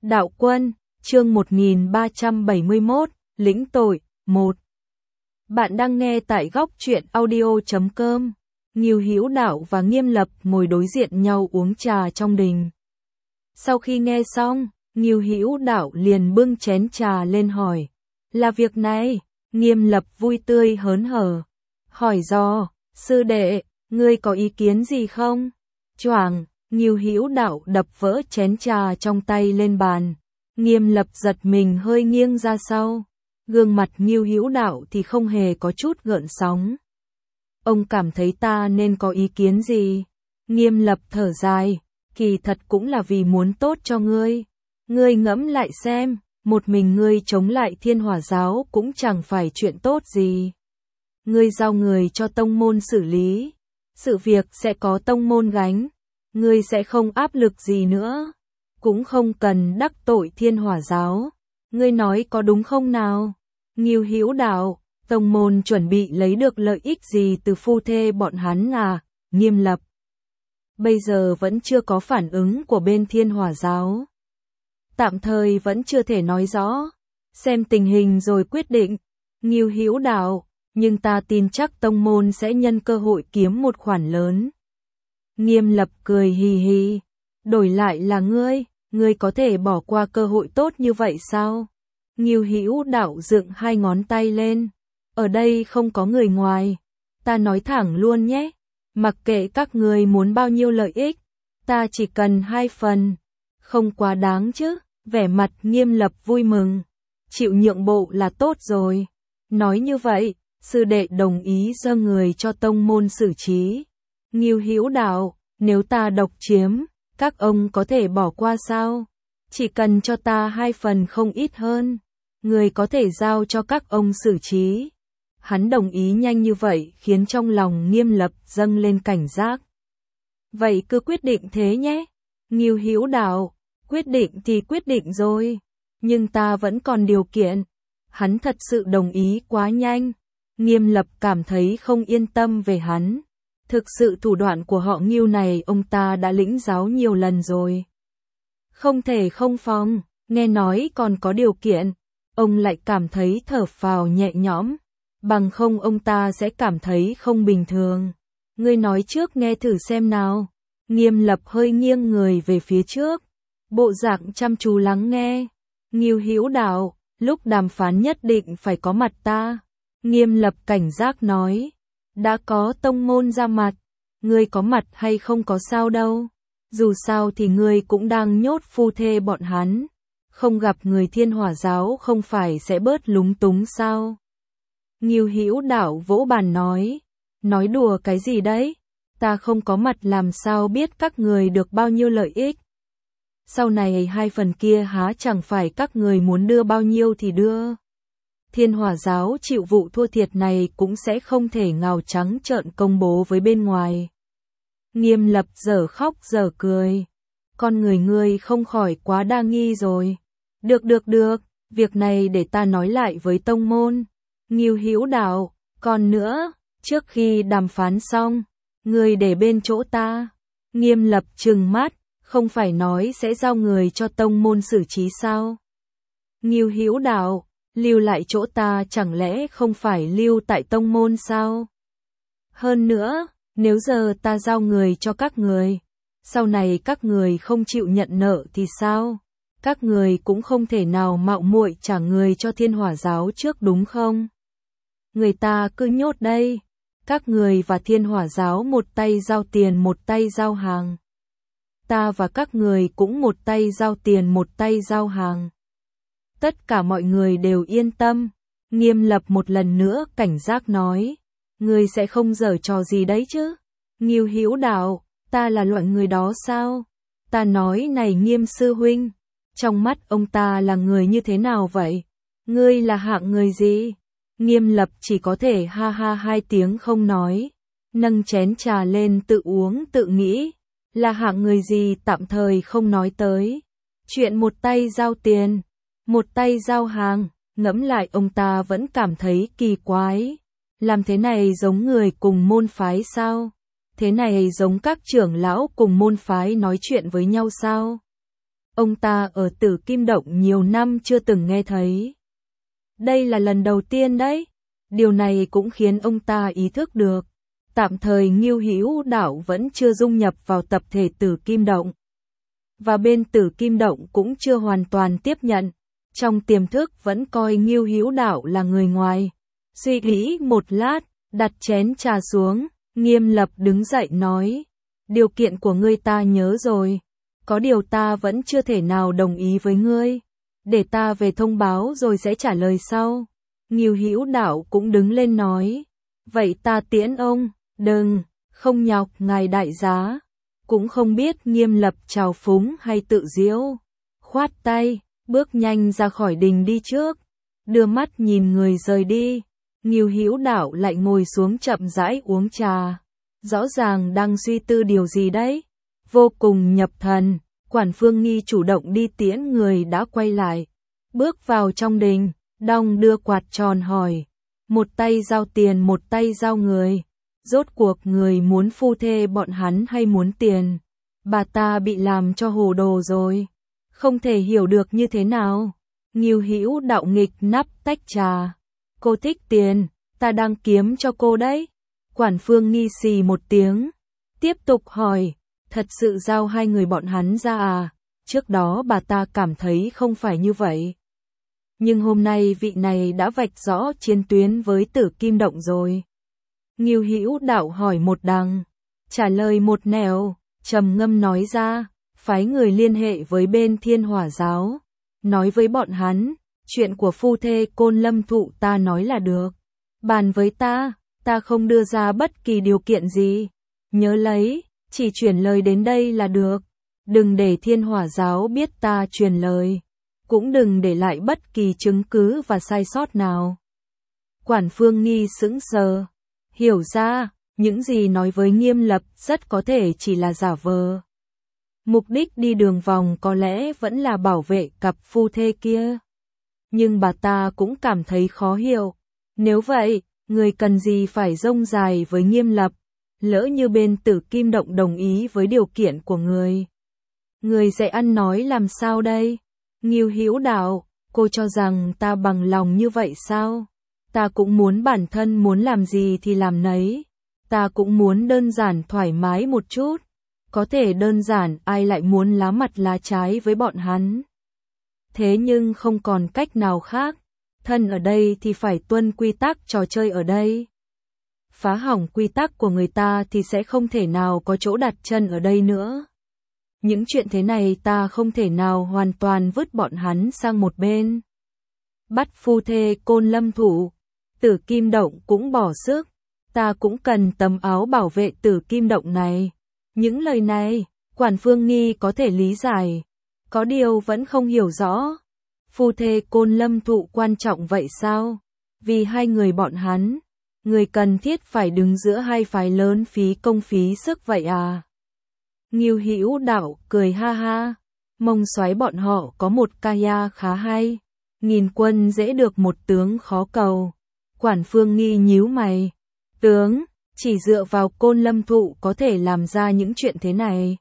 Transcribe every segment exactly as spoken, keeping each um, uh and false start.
Đạo Quân, chương một nghìn ba trăm bảy mươi mốt, lĩnh tội, một. Bạn đang nghe tại góc truyện audio chấm com. Ngưu Hữu Đạo và Nghiêm Lập ngồi đối diện nhau uống trà trong đình. Sau khi nghe xong, Ngưu Hữu Đạo liền bưng chén trà lên hỏi. Là việc này, Nghiêm Lập vui tươi hớn hở. Hỏi do, sư đệ, ngươi có ý kiến gì không? Choàng, Ngưu Hữu Đạo đập vỡ chén trà trong tay lên bàn. Nghiêm Lập giật mình hơi nghiêng ra sau. Gương mặt Ngưu Hữu Đạo thì không hề có chút gợn sóng. Ông cảm thấy ta nên có ý kiến gì? Nghiêm Lập thở dài, kỳ thật cũng là vì muốn tốt cho ngươi. Ngươi ngẫm lại xem, một mình ngươi chống lại Thiên Hỏa giáo cũng chẳng phải chuyện tốt gì. Ngươi giao người cho tông môn xử lý, sự việc sẽ có tông môn gánh, ngươi sẽ không áp lực gì nữa, cũng không cần đắc tội Thiên Hỏa giáo. Ngươi nói có đúng không nào? Ngưu Hữu Đạo, tông môn chuẩn bị lấy được lợi ích gì từ phu thê bọn hắn à? Nghiêm Lập, bây giờ vẫn chưa có phản ứng của bên Thiên Hỏa giáo. Tạm thời vẫn chưa thể nói rõ, xem tình hình rồi quyết định. Ngưu Hữu Đạo, nhưng ta tin chắc tông môn sẽ nhân cơ hội kiếm một khoản lớn. Nghiêm Lập cười hì hì, đổi lại là ngươi, ngươi có thể bỏ qua cơ hội tốt như vậy sao? Ngưu Hữu Đạo dựng hai ngón tay lên, ở đây không có người ngoài, ta nói thẳng luôn nhé, mặc kệ các ngươi muốn bao nhiêu lợi ích, ta chỉ cần hai phần, không quá đáng chứ? Vẻ mặt Nghiêm Lập vui mừng, chịu nhượng bộ là tốt rồi. Nói như vậy, sư đệ đồng ý giơ người cho tông môn xử trí. Ngưu Hữu Đạo, nếu ta độc chiếm, các ông có thể bỏ qua sao? Chỉ cần cho ta hai phần không ít hơn, người có thể giao cho các ông xử trí. Hắn đồng ý nhanh như vậy khiến trong lòng Nghiêm Lập dâng lên cảnh giác. Vậy cứ quyết định thế nhé. Ngưu Hữu Đạo, quyết định thì quyết định rồi, nhưng ta vẫn còn điều kiện. Hắn thật sự đồng ý quá nhanh. Nghiêm Lập cảm thấy không yên tâm về hắn. Thực sự thủ đoạn của họ Ngưu này ông ta đã lĩnh giáo nhiều lần rồi. Không thể không phòng, nghe nói còn có điều kiện, ông lại cảm thấy thở phào nhẹ nhõm, bằng không ông ta sẽ cảm thấy không bình thường. Ngươi nói trước nghe thử xem nào. Nghiêm Lập hơi nghiêng người về phía trước, bộ dạng chăm chú lắng nghe. Ngưu Hữu Đạo, lúc đàm phán nhất định phải có mặt ta. Nghiêm Lập cảnh giác nói, đã có tông môn ra mặt, ngươi có mặt hay không có sao đâu. Dù sao thì ngươi cũng đang nhốt phu thê bọn hắn, không gặp người Thiên Hỏa giáo không phải sẽ bớt lúng túng sao? Ngưu Hữu Đạo vỗ bàn nói, nói đùa cái gì đấy? Ta không có mặt làm sao biết các người được bao nhiêu lợi ích? Sau này hai phần kia há chẳng phải các người muốn đưa bao nhiêu thì đưa. Thiên Hỏa giáo chịu vụ thua thiệt này cũng sẽ không thể ngào trắng trợn công bố với bên ngoài. Nghiêm Lập dở khóc dở cười. Con người ngươi không khỏi quá đa nghi rồi. Được được được, việc này để ta nói lại với tông môn. Ngưu Hữu Đạo, còn nữa, trước khi đàm phán xong, ngươi để bên chỗ ta. Nghiêm Lập trừng mắt, không phải nói sẽ giao người cho tông môn xử trí sao? Ngưu Hữu Đạo, lưu lại chỗ ta chẳng lẽ không phải lưu tại tông môn sao? Hơn nữa, nếu giờ ta giao người cho các người, sau này các người không chịu nhận nợ thì sao? Các người cũng không thể nào mạo muội trả người cho Thiên Hỏa giáo trước đúng không? Người ta cứ nhốt đây, các người và Thiên Hỏa giáo một tay giao tiền một tay giao hàng. Ta và các người cũng một tay giao tiền một tay giao hàng. Tất cả mọi người đều yên tâm. Nghiêm Lập một lần nữa cảnh giác nói, ngươi sẽ không giở trò gì đấy chứ? Ngưu Hữu Đạo, ta là loại người đó sao? Ta nói này Nghiêm sư huynh, trong mắt ông ta là người như thế nào vậy? Ngươi là hạng người gì? Nghiêm Lập chỉ có thể ha ha hai tiếng không nói, nâng chén trà lên tự uống tự nghĩ, là hạng người gì tạm thời không nói tới. Chuyện một tay giao tiền, một tay giao hàng, ngẫm lại ông ta vẫn cảm thấy kỳ quái. Làm thế này giống người cùng môn phái sao? Thế này giống các trưởng lão cùng môn phái nói chuyện với nhau sao? Ông ta ở Tử Kim Động nhiều năm chưa từng nghe thấy. Đây là lần đầu tiên đấy. Điều này cũng khiến ông ta ý thức được. Tạm thời Ngưu Hữu Đạo vẫn chưa dung nhập vào tập thể Tử Kim Động. Và bên Tử Kim Động cũng chưa hoàn toàn tiếp nhận. Trong tiềm thức vẫn coi Ngưu Hữu Đạo là người ngoài. Suy nghĩ một lát, đặt chén trà xuống, Nghiêm Lập đứng dậy nói. Điều kiện của ngươi ta nhớ rồi. Có điều ta vẫn chưa thể nào đồng ý với ngươi. Để ta về thông báo rồi sẽ trả lời sau. Ngưu Hữu Đạo cũng đứng lên nói. Vậy ta tiễn ông. Đừng, không nhọc ngài đại giá. Cũng không biết Nghiêm Lập trào phúng hay tự giễu. Khoát tay, bước nhanh ra khỏi đình đi trước. Đưa mắt nhìn người rời đi. Ngưu Hữu Đạo lại ngồi xuống chậm rãi uống trà. Rõ ràng đang suy tư điều gì đấy. Vô cùng nhập thần, Quản Phương Nghi chủ động đi tiễn người đã quay lại. Bước vào trong đình, đong đưa quạt tròn hỏi. Một tay giao tiền một tay giao người. Rốt cuộc người muốn phu thê bọn hắn hay muốn tiền? Bà ta bị làm cho hồ đồ rồi. Không thể hiểu được như thế nào. Ngưu Hữu Đạo nghịch nắp tách trà. Cô thích tiền, ta đang kiếm cho cô đấy. Quản Phương Nghi xì một tiếng. Tiếp tục hỏi, thật sự giao hai người bọn hắn ra à? Trước đó bà ta cảm thấy không phải như vậy. Nhưng hôm nay vị này đã vạch rõ chiến tuyến với Tử Kim Động rồi. Ngưu Hữu Đạo hỏi một đằng, trả lời một nẻo, trầm ngâm nói ra, phái người liên hệ với bên Thiên Hỏa Giáo. Nói với bọn hắn, chuyện của phu thê Côn Lâm Thụ ta nói là được. Bàn với ta, ta không đưa ra bất kỳ điều kiện gì. Nhớ lấy, chỉ chuyển lời đến đây là được. Đừng để Thiên Hỏa Giáo biết ta truyền lời. Cũng đừng để lại bất kỳ chứng cứ và sai sót nào. Quản Phương Nghi sững sờ. Hiểu ra, những gì nói với Nghiêm Lập rất có thể chỉ là giả vờ. Mục đích đi đường vòng có lẽ vẫn là bảo vệ cặp phu thê kia. Nhưng bà ta cũng cảm thấy khó hiểu. Nếu vậy, người cần gì phải rông dài với Nghiêm Lập? Lỡ như bên Tử Kim Động đồng ý với điều kiện của người. Người sẽ ăn nói làm sao đây? Ngưu Hữu Đạo, cô cho rằng ta bằng lòng như vậy sao? Ta cũng muốn bản thân muốn làm gì thì làm nấy. Ta cũng muốn đơn giản thoải mái một chút. Có thể đơn giản ai lại muốn lá mặt lá trái với bọn hắn. Thế nhưng không còn cách nào khác. Thân ở đây thì phải tuân quy tắc trò chơi ở đây. Phá hỏng quy tắc của người ta thì sẽ không thể nào có chỗ đặt chân ở đây nữa. Những chuyện thế này ta không thể nào hoàn toàn vứt bọn hắn sang một bên. Bắt phu thê Côn Lâm Thụ, Tử Kim Động cũng bỏ sức. Ta cũng cần tấm áo bảo vệ Tử Kim Động này. Những lời này, Quản Phương Nghi có thể lý giải. Có điều vẫn không hiểu rõ. Phu thê Côn Lâm Thụ quan trọng vậy sao? Vì hai người bọn hắn, người cần thiết phải đứng giữa hai phái lớn phí công phí sức vậy à? Ngưu Hữu Đạo cười ha ha. Mông Xoáy bọn họ có một kaya khá hay. Nghìn quân dễ được một tướng khó cầu. Quản Phương Nghi nhíu mày. Tướng, chỉ dựa vào Côn Lâm Thụ có thể làm ra những chuyện thế này.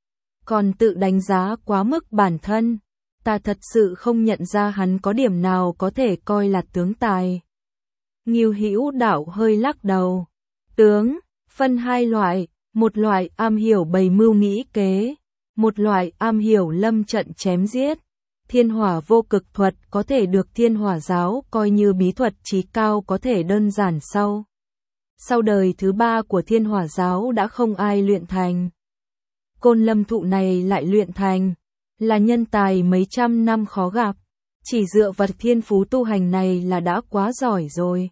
Còn tự đánh giá quá mức bản thân. Ta thật sự không nhận ra hắn có điểm nào có thể coi là tướng tài. Ngưu Hữu Đạo hơi lắc đầu. Tướng, phân hai loại. Một loại am hiểu bày mưu nghĩ kế. Một loại am hiểu lâm trận chém giết. Thiên hỏa vô cực thuật có thể được Thiên Hỏa Giáo coi như bí thuật chí cao có thể đơn giản sau. Sau đời thứ ba của Thiên Hỏa Giáo đã không ai luyện thành. Côn Lâm Thụ này lại luyện thành. Là nhân tài mấy trăm năm khó gặp. Chỉ dựa vào thiên phú tu hành này là đã quá giỏi rồi.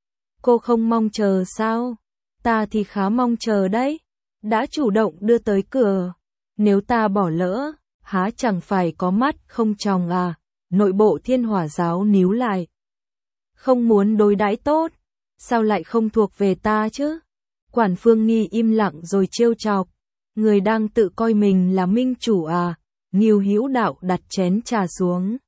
Cô không mong chờ sao? Ta thì khá mong chờ đấy. Đã chủ động đưa tới cửa. Nếu ta bỏ lỡ, há chẳng phải có mắt không tròng à? Nội bộ Thiên Hỏa Giáo níu lại. Không muốn đối đãi tốt. Sao lại không thuộc về ta chứ? Quản Phương Nghi im lặng rồi trêu chọc. Người đang tự coi mình là minh chủ à? Ngưu Hữu Đạo đặt chén trà xuống.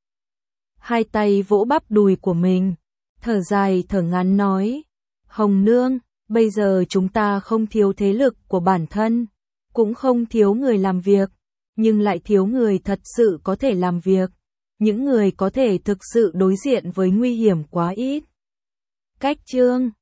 Hai tay vỗ bắp đùi của mình. Thở dài thở ngắn nói. Hồng Nương, bây giờ chúng ta không thiếu thế lực của bản thân. Cũng không thiếu người làm việc. nhưng lại thiếu người thật sự có thể làm việc. Những người có thể thực sự đối diện với nguy hiểm quá ít. Cách chương